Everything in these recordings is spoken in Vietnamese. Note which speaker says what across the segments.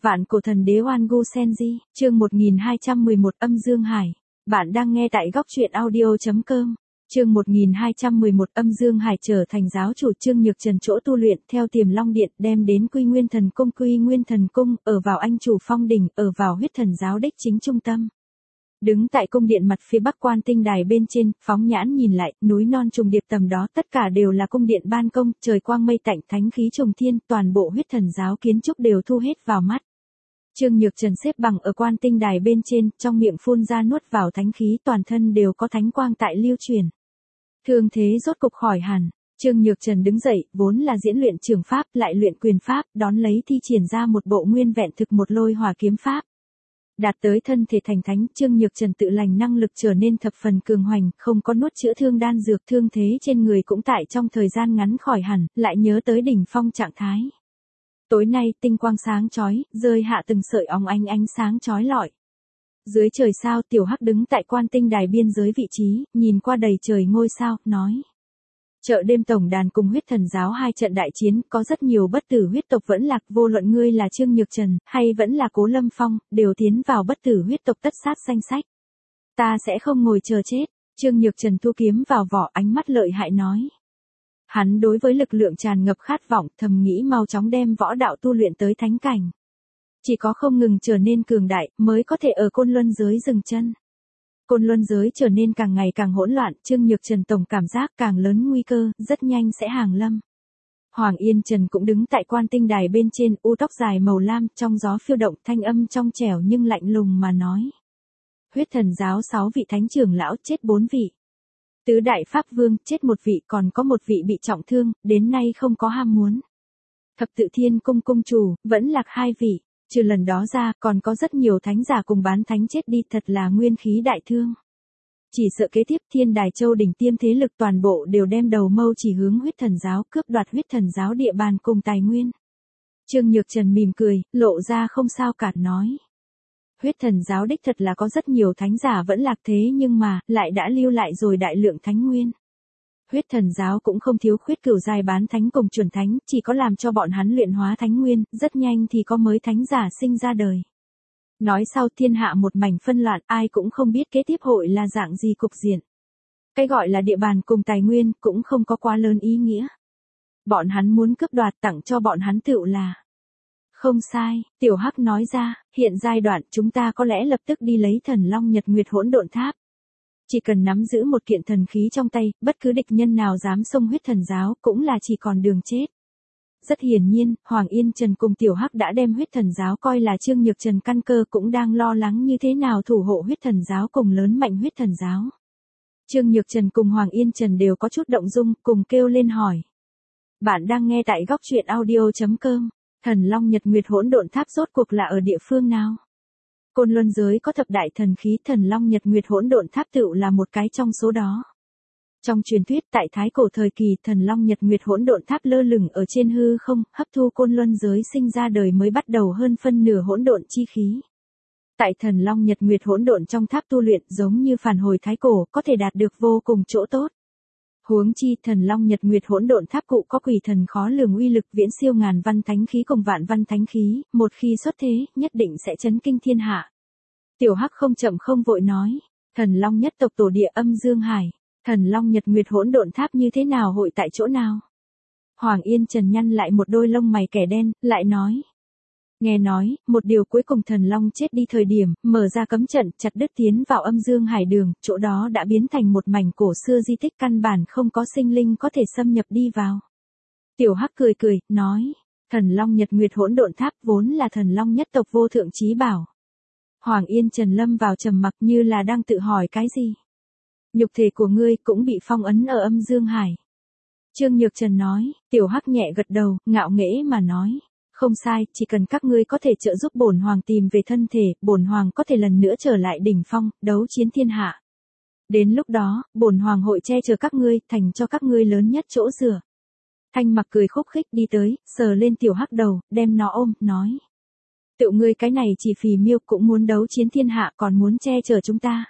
Speaker 1: Vạn cổ thần đế Oan Gu Senji, chương 1211 âm Dương Hải. Bạn đang nghe tại góc truyện audio.com. Chương 1211 âm Dương Hải trở thành giáo chủ Trương Nhược Trần chỗ tu luyện theo Tiềm Long Điện đem đến Quy Nguyên Thần Cung. Quy Nguyên Thần Cung ở vào Anh Chủ Phong đỉnh, ở vào huyết thần giáo đích chính trung tâm. Đứng tại cung điện mặt phía bắc quan tinh đài bên trên, phóng nhãn nhìn lại, núi non trùng điệp tầm đó tất cả đều là cung điện ban công, trời quang mây tạnh thánh khí trùng thiên, toàn bộ huyết thần giáo kiến trúc đều thu hết vào mắt. Trương Nhược Trần xếp bằng ở quan tinh đài bên trên, trong miệng phun ra nuốt vào thánh khí, toàn thân đều có thánh quang tại lưu truyền. Thương thế rốt cục khỏi hẳn, Trương Nhược Trần đứng dậy, vốn là diễn luyện trường pháp, lại luyện quyền pháp, đón lấy thi triển ra một bộ nguyên vẹn thực một lôi hỏa kiếm pháp. Đạt tới thân thể thành thánh, Trương Nhược Trần tự lành năng lực trở nên thập phần cường hoành, không có nuốt chữa thương đan dược, thương thế trên người cũng tại trong thời gian ngắn khỏi hẳn, lại nhớ tới đỉnh phong trạng thái. Tối nay, tinh quang sáng chói, rơi hạ từng sợi óng ánh sáng chói lọi. Dưới trời sao, Tiểu Hắc đứng tại quan tinh đài biên giới vị trí, nhìn qua đầy trời ngôi sao, nói. Chợ đêm tổng đàn cùng huyết thần giáo hai trận đại chiến, có rất nhiều bất tử huyết tộc vẫn lạc, vô luận ngươi là Trương Nhược Trần, hay vẫn là Cố Lâm Phong, đều tiến vào bất tử huyết tộc tất sát danh sách. Ta sẽ không ngồi chờ chết, Trương Nhược Trần thu kiếm vào vỏ, ánh mắt lợi hại nói. Hắn đối với lực lượng tràn ngập khát vọng, thầm nghĩ mau chóng đem võ đạo tu luyện tới thánh cảnh. Chỉ có không ngừng trở nên cường đại, mới có thể ở Côn Luân giới dừng chân. Côn Luân giới trở nên càng ngày càng hỗn loạn, Trương Nhược Trần tổng cảm giác càng lớn nguy cơ, rất nhanh sẽ hàng lâm. Hoàng Yên Trần cũng đứng tại quan tinh đài bên trên, u tóc dài màu lam, trong gió phiêu động, thanh âm trong trẻo nhưng lạnh lùng mà nói. Huyết thần giáo 6 vị thánh trưởng lão chết 4 vị. Tứ đại pháp vương chết 1 vị, còn có 1 vị bị trọng thương, đến nay không có ham muốn. Thập tự thiên cung cung chủ, vẫn lạc 2 vị. Trừ lần đó ra, còn có rất nhiều thánh giả cùng bán thánh chết đi, thật là nguyên khí đại thương. Chỉ sợ kế tiếp Thiên Đài Châu đỉnh tiêm thế lực toàn bộ đều đem đầu mâu chỉ hướng huyết thần giáo, cướp đoạt huyết thần giáo địa bàn cùng tài nguyên. Trương Nhược Trần mỉm cười, lộ ra không sao cả nói. Huyết thần giáo đích thật là có rất nhiều thánh giả vẫn lạc, thế nhưng mà, lại đã lưu lại rồi đại lượng thánh nguyên. Huyết thần giáo cũng không thiếu khuyết cửu giai bán thánh cùng chuẩn thánh, chỉ có làm cho bọn hắn luyện hóa thánh nguyên, rất nhanh thì có mới thánh giả sinh ra đời. Nói sau thiên hạ một mảnh phân loạn, ai cũng không biết kế tiếp hội là dạng gì cục diện. Cái gọi là địa bàn cùng tài nguyên cũng không có quá lớn ý nghĩa. Bọn hắn muốn cướp đoạt tặng cho bọn hắn tựu là. Không sai, Tiểu Hắc nói ra, hiện giai đoạn chúng ta có lẽ lập tức đi lấy Thần Long Nhật Nguyệt Hỗn Độn Tháp. Chỉ cần nắm giữ một kiện thần khí trong tay, bất cứ địch nhân nào dám xông huyết thần giáo cũng là chỉ còn đường chết. Rất hiển nhiên, Hoàng Yên Trần cùng Tiểu Hắc đã đem huyết thần giáo coi là Trương Nhược Trần căn cơ, cũng đang lo lắng như thế nào thủ hộ huyết thần giáo cùng lớn mạnh huyết thần giáo. Trương Nhược Trần cùng Hoàng Yên Trần đều có chút động dung, cùng kêu lên hỏi. Bạn đang nghe tại góc truyện audio.com, Thần Long Nhật Nguyệt Hỗn Độn Tháp rốt cuộc là ở địa phương nào? Côn Luân giới có thập đại thần khí, Thần Long Nhật Nguyệt Hỗn Độn Tháp tựu là một cái trong số đó. Trong truyền thuyết tại thái cổ thời kỳ, Thần Long Nhật Nguyệt Hỗn Độn Tháp lơ lửng ở trên hư không, hấp thu Côn Luân giới sinh ra đời mới bắt đầu hơn phân nửa hỗn độn chi khí. Tại Thần Long Nhật Nguyệt Hỗn Độn trong tháp tu luyện giống như phản hồi thái cổ, có thể đạt được vô cùng chỗ tốt. Huống chi Thần Long Nhật Nguyệt Hỗn Độn Tháp cụ có quỷ thần khó lường uy lực viễn siêu ngàn văn thánh khí cùng vạn văn thánh khí, một khi xuất thế, nhất định sẽ chấn kinh thiên hạ. Tiểu Hắc không chậm không vội nói, Thần Long nhất tộc tổ địa âm Dương Hải, Thần Long Nhật Nguyệt Hỗn Độn Tháp như thế nào hội tại chỗ nào? Hoàng Yên Trần nhăn lại một đôi lông mày kẻ đen, lại nói. Nghe nói, một điều cuối cùng Thần Long chết đi thời điểm, mở ra cấm trận, chặt đứt tiến vào âm Dương Hải đường, chỗ đó đã biến thành một mảnh cổ xưa di tích, căn bản không có sinh linh có thể xâm nhập đi vào. Tiểu Hắc cười cười, nói, Thần Long Nhật Nguyệt Hỗn Độn Tháp vốn là Thần Long nhất tộc vô thượng chí bảo. Hoàng Yên Trần lâm vào trầm mặc như là đang tự hỏi cái gì. Nhục thể của ngươi cũng bị phong ấn ở âm Dương Hải. Trương Nhược Trần nói, Tiểu Hắc nhẹ gật đầu, ngạo nghễ mà nói. Không sai, chỉ cần các ngươi có thể trợ giúp bổn hoàng tìm về thân thể, bổn hoàng có thể lần nữa trở lại đỉnh phong, đấu chiến thiên hạ. Đến lúc đó, bổn hoàng hội che chở các ngươi, thành cho các ngươi lớn nhất chỗ dựa. Thanh Mặc cười khúc khích đi tới, sờ lên Tiểu Hắc đầu, đem nó ôm, nói. Tựu ngươi cái này chỉ phì miêu cũng muốn đấu chiến thiên hạ, còn muốn che chở chúng ta.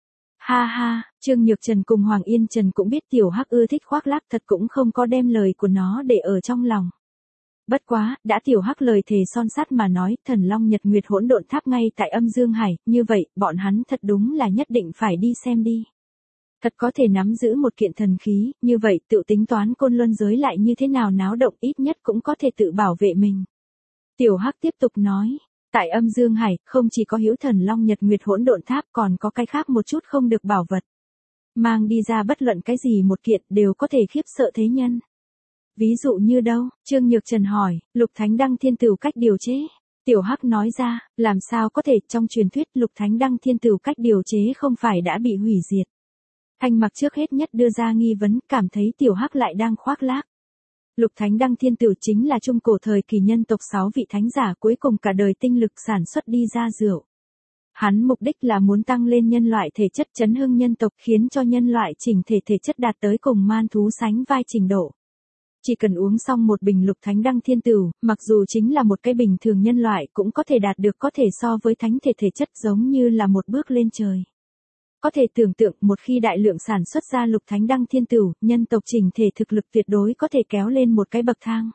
Speaker 1: Ha ha, Trương Nhược Trần cùng Hoàng Yên Trần cũng biết Tiểu Hắc ưa thích khoác lác, thật cũng không có đem lời của nó để ở trong lòng. Bất quá, đã Tiểu Hắc lời thề son sắt mà nói, Thần Long Nhật Nguyệt Hỗn Độn Tháp ngay tại Âm Dương Hải, như vậy, bọn hắn thật đúng là nhất định phải đi xem đi. Thật có thể nắm giữ một kiện thần khí, như vậy tự tính toán Côn Luân giới lại như thế nào náo động ít nhất cũng có thể tự bảo vệ mình. Tiểu Hắc tiếp tục nói, tại Âm Dương Hải, không chỉ có hữu Thần Long Nhật Nguyệt Hỗn Độn Tháp còn có cái khác một chút không được bảo vật. Mang đi ra bất luận cái gì một kiện đều có thể khiếp sợ thế nhân. Ví dụ như đâu? Trương Nhược Trần hỏi, Lục Thánh Đăng Thiên Tửu cách điều chế. Tiểu Hắc nói ra, làm sao có thể, trong truyền thuyết Lục Thánh Đăng Thiên Tửu cách điều chế không phải đã bị hủy diệt. Thanh Mặc trước hết nhất đưa ra nghi vấn, cảm thấy Tiểu Hắc lại đang khoác lác. Lục Thánh Đăng Thiên Tửu chính là trung cổ thời kỳ nhân tộc 6 vị thánh giả cuối cùng cả đời tinh lực sản xuất đi ra rượu. Hắn mục đích là muốn tăng lên nhân loại thể chất, chấn hưng nhân tộc, khiến cho nhân loại chỉnh thể thể chất đạt tới cùng man thú sánh vai trình độ. Chỉ cần uống xong một bình Lục Thánh Đăng Thiên Tửu, mặc dù chính là một cái bình thường nhân loại cũng có thể đạt được có thể so với thánh thể thể chất, giống như là một bước lên trời. Có thể tưởng tượng một khi đại lượng sản xuất ra Lục Thánh Đăng Thiên Tửu, nhân tộc chỉnh thể thực lực tuyệt đối có thể kéo lên một cái bậc thang.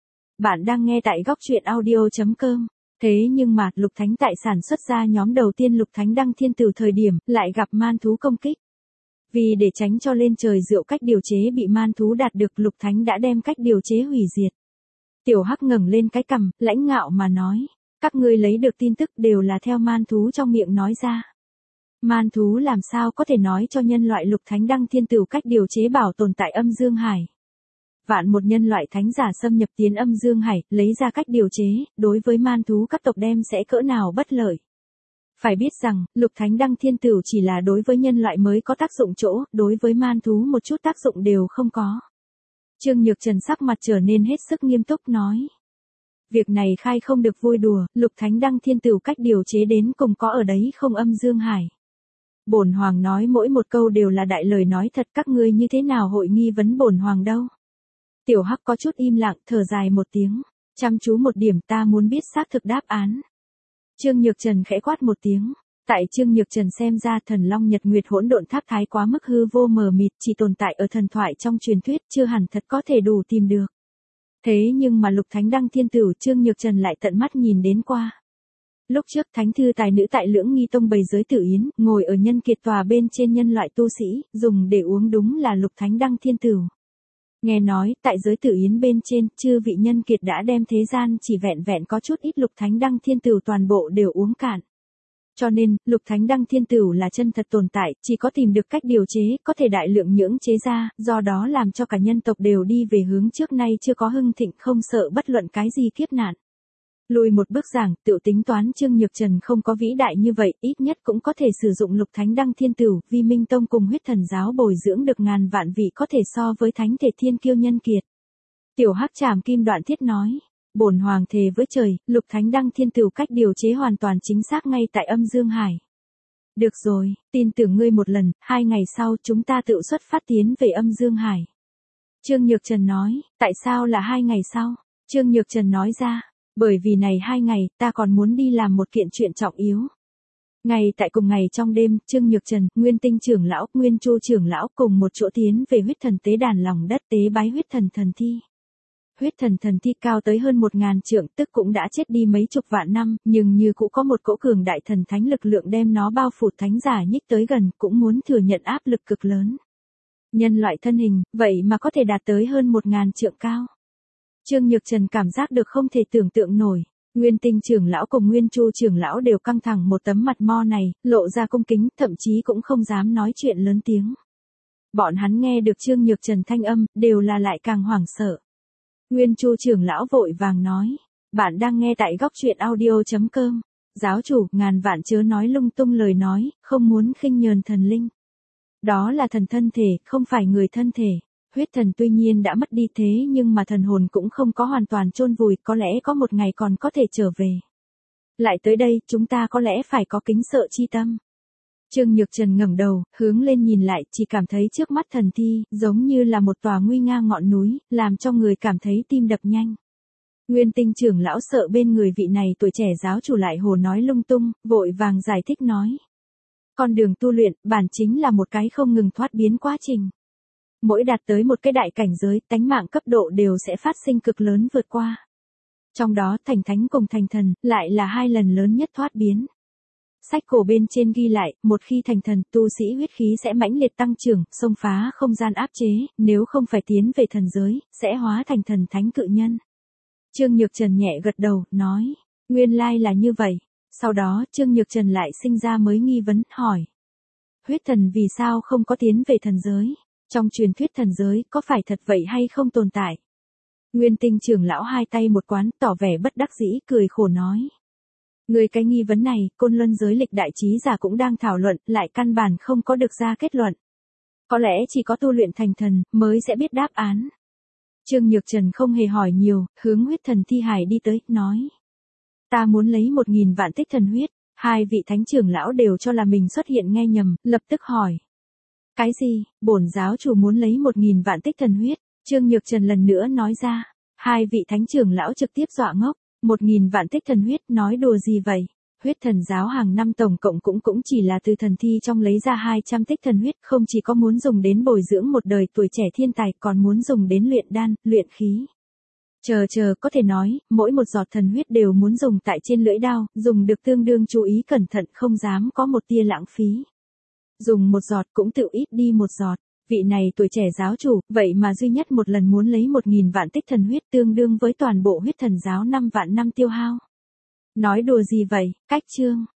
Speaker 1: Bạn đang nghe tại góc truyện audio.com. Thế nhưng mà, Lục Thánh tại sản xuất ra nhóm đầu tiên Lục Thánh Đăng Thiên Tửu thời điểm, lại gặp man thú công kích. Vì để tránh cho lên trời rượu cách điều chế bị man thú đạt được, Lục Thánh đã đem cách điều chế hủy diệt. Tiểu Hắc ngẩng lên cái cằm, lãnh ngạo mà nói, các ngươi lấy được tin tức đều là theo man thú trong miệng nói ra. Man thú làm sao có thể nói cho nhân loại Lục Thánh Đăng Thiên Tửu cách điều chế bảo tồn tại Âm Dương Hải. Vạn một nhân loại thánh giả xâm nhập tiến Âm Dương Hải, lấy ra cách điều chế, đối với man thú các tộc đem sẽ cỡ nào bất lợi. Phải biết rằng, Lục Thánh Đăng Thiên Tửu chỉ là đối với nhân loại mới có tác dụng chỗ, đối với man thú một chút tác dụng đều không có. Trương Nhược Trần sắc mặt trở nên hết sức nghiêm túc nói. Việc này khai không được vui đùa, Lục Thánh Đăng Thiên Tửu cách điều chế đến cùng có ở đấy không Âm Dương Hải. Bổn Hoàng nói mỗi một câu đều là đại lời nói thật, các ngươi như thế nào hội nghi vấn Bổn Hoàng đâu. Tiểu Hắc có chút im lặng, thở dài một tiếng, chăm chú một điểm, ta muốn biết xác thực đáp án. Trương Nhược Trần khẽ quát một tiếng. Tại Trương Nhược Trần xem ra Thần Long Nhật Nguyệt Hỗn Độn Tháp thái quá mức hư vô mờ mịt, chỉ tồn tại ở thần thoại trong truyền thuyết, chưa hẳn thật có thể đủ tìm được. Thế nhưng mà Lục Thánh Đăng Thiên Tửu Trương Nhược Trần lại tận mắt nhìn đến qua. Lúc trước thánh thư tài nữ tại Lưỡng Nghi Tông bày giới tử yến, ngồi ở nhân kiệt tòa bên trên nhân loại tu sĩ, dùng để uống đúng là Lục Thánh Đăng Thiên Tửu. Nghe nói, tại giới tử yến bên trên, chư vị nhân kiệt đã đem thế gian chỉ vẹn vẹn có chút ít Lục Thánh Đăng Thiên Tửu toàn bộ đều uống cạn. Cho nên, Lục Thánh Đăng Thiên Tửu là chân thật tồn tại, chỉ có tìm được cách điều chế, có thể đại lượng nhưỡng chế ra, do đó làm cho cả nhân tộc đều đi về hướng trước nay chưa có hưng thịnh, không sợ bất luận cái gì kiếp nạn. Lùi một bước giảng, tự tính toán Trương Nhược Trần không có vĩ đại như vậy, ít nhất cũng có thể sử dụng Lục Thánh Đăng Thiên Tửu, Vi Minh Tông cùng Huyết Thần giáo bồi dưỡng được ngàn vạn vị có thể so với thánh thể thiên kiêu nhân kiệt. Tiểu Hắc Trảm Kim Đoạn Thiết nói, bổn Hoàng thề với trời, Lục Thánh Đăng Thiên Tửu cách điều chế hoàn toàn chính xác ngay tại Âm Dương Hải. Được rồi, tin tưởng ngươi một lần, 2 ngày sau chúng ta tự xuất phát tiến về Âm Dương Hải. Trương Nhược Trần nói, tại sao là 2 ngày sau? Trương Nhược Trần nói ra, bởi vì này 2 ngày, ta còn muốn đi làm một kiện chuyện trọng yếu. Ngày tại cùng ngày trong đêm, Trương Nhược Trần, Nguyên Tinh trưởng lão, Nguyên Chu trưởng lão cùng một chỗ tiến về huyết thần tế đàn lòng đất tế bái huyết thần thần thi. Huyết thần thần thi cao tới hơn 1000 trượng, tức cũng đã chết đi mấy chục vạn năm, nhưng như cũng có một cỗ cường đại thần thánh lực lượng đem nó bao phủ, thánh giả nhích tới gần, cũng muốn thừa nhận áp lực cực lớn. Nhân loại thân hình, vậy mà có thể đạt tới hơn 1000 trượng cao. Trương Nhược Trần cảm giác được không thể tưởng tượng nổi. Nguyên Tinh trưởng lão cùng Nguyên Chu trưởng lão đều căng thẳng một tấm mặt mo này, lộ ra cung kính, thậm chí cũng không dám nói chuyện lớn tiếng. Bọn hắn nghe được Trương Nhược Trần thanh âm, đều là lại càng hoảng sợ. Nguyên Chu trưởng lão vội vàng nói, bạn đang nghe tại góc truyện audio.com. Giáo chủ, ngàn vạn chớ nói lung tung lời nói, không muốn khinh nhờn thần linh. Đó là thần thân thể, không phải người thân thể. Huyết thần tuy nhiên đã mất đi thế nhưng mà thần hồn cũng không có hoàn toàn chôn vùi, có lẽ có một ngày còn có thể trở về. Lại tới đây, chúng ta có lẽ phải có kính sợ chi tâm. Trương Nhược Trần ngẩng đầu, hướng lên nhìn lại, chỉ cảm thấy trước mắt thần thi, giống như là một tòa nguy nga ngọn núi, làm cho người cảm thấy tim đập nhanh. Nguyên Tinh trưởng lão sợ bên người vị này tuổi trẻ giáo chủ lại hồ nói lung tung, vội vàng giải thích nói. Con đường tu luyện, bản chính là một cái không ngừng thoát biến quá trình. Mỗi đạt tới một cái đại cảnh giới, tánh mạng cấp độ đều sẽ phát sinh cực lớn vượt qua. Trong đó thành thánh cùng thành thần, lại là hai lần lớn nhất thoát biến. Sách cổ bên trên ghi lại, một khi thành thần, tu sĩ huyết khí sẽ mãnh liệt tăng trưởng, xông phá không gian áp chế, nếu không phải tiến về thần giới, sẽ hóa thành thần thánh cự nhân. Trương Nhược Trần nhẹ gật đầu, nói, nguyên lai là như vậy. Sau đó, Trương Nhược Trần lại sinh ra mới nghi vấn, hỏi. Huyết thần vì sao không có tiến về thần giới? Trong truyền thuyết thần giới, có phải thật vậy hay không tồn tại? Nguyên Tinh trưởng lão hai tay một quán, tỏ vẻ bất đắc dĩ, cười khổ nói. Người cái nghi vấn này, Côn Luân giới lịch đại trí giả cũng đang thảo luận, lại căn bản không có được ra kết luận. Có lẽ chỉ có tu luyện thành thần, mới sẽ biết đáp án. Trương Nhược Trần không hề hỏi nhiều, hướng huyết thần thi hài đi tới, nói. Ta muốn lấy 1000 vạn tích thần huyết. Hai vị thánh trưởng lão đều cho là mình xuất hiện nghe nhầm, lập tức hỏi. Cái gì, bổn giáo chủ muốn lấy 1000 vạn tích thần huyết? Trương Nhược Trần lần nữa nói ra. Hai vị thánh trưởng lão trực tiếp dọa ngốc. 1000 vạn tích thần huyết, nói đùa gì vậy? Huyết thần giáo hàng năm tổng cộng cũng chỉ là từ thần thi trong lấy ra 200 tích thần huyết, không chỉ có muốn dùng đến bồi dưỡng một đời tuổi trẻ thiên tài, còn muốn dùng đến luyện đan, luyện khí. Chờ, có thể nói, mỗi một giọt thần huyết đều muốn dùng tại trên lưỡi đao, dùng được tương đương chú ý cẩn thận, không dám có một tia lãng phí. Dùng một giọt cũng tự ít đi một giọt. Vị này tuổi trẻ giáo chủ, vậy mà duy nhất một lần muốn lấy 1000 vạn tích thần huyết, tương đương với toàn bộ huyết thần giáo 5 vạn năm tiêu hao. Nói đùa gì vậy, cách chương.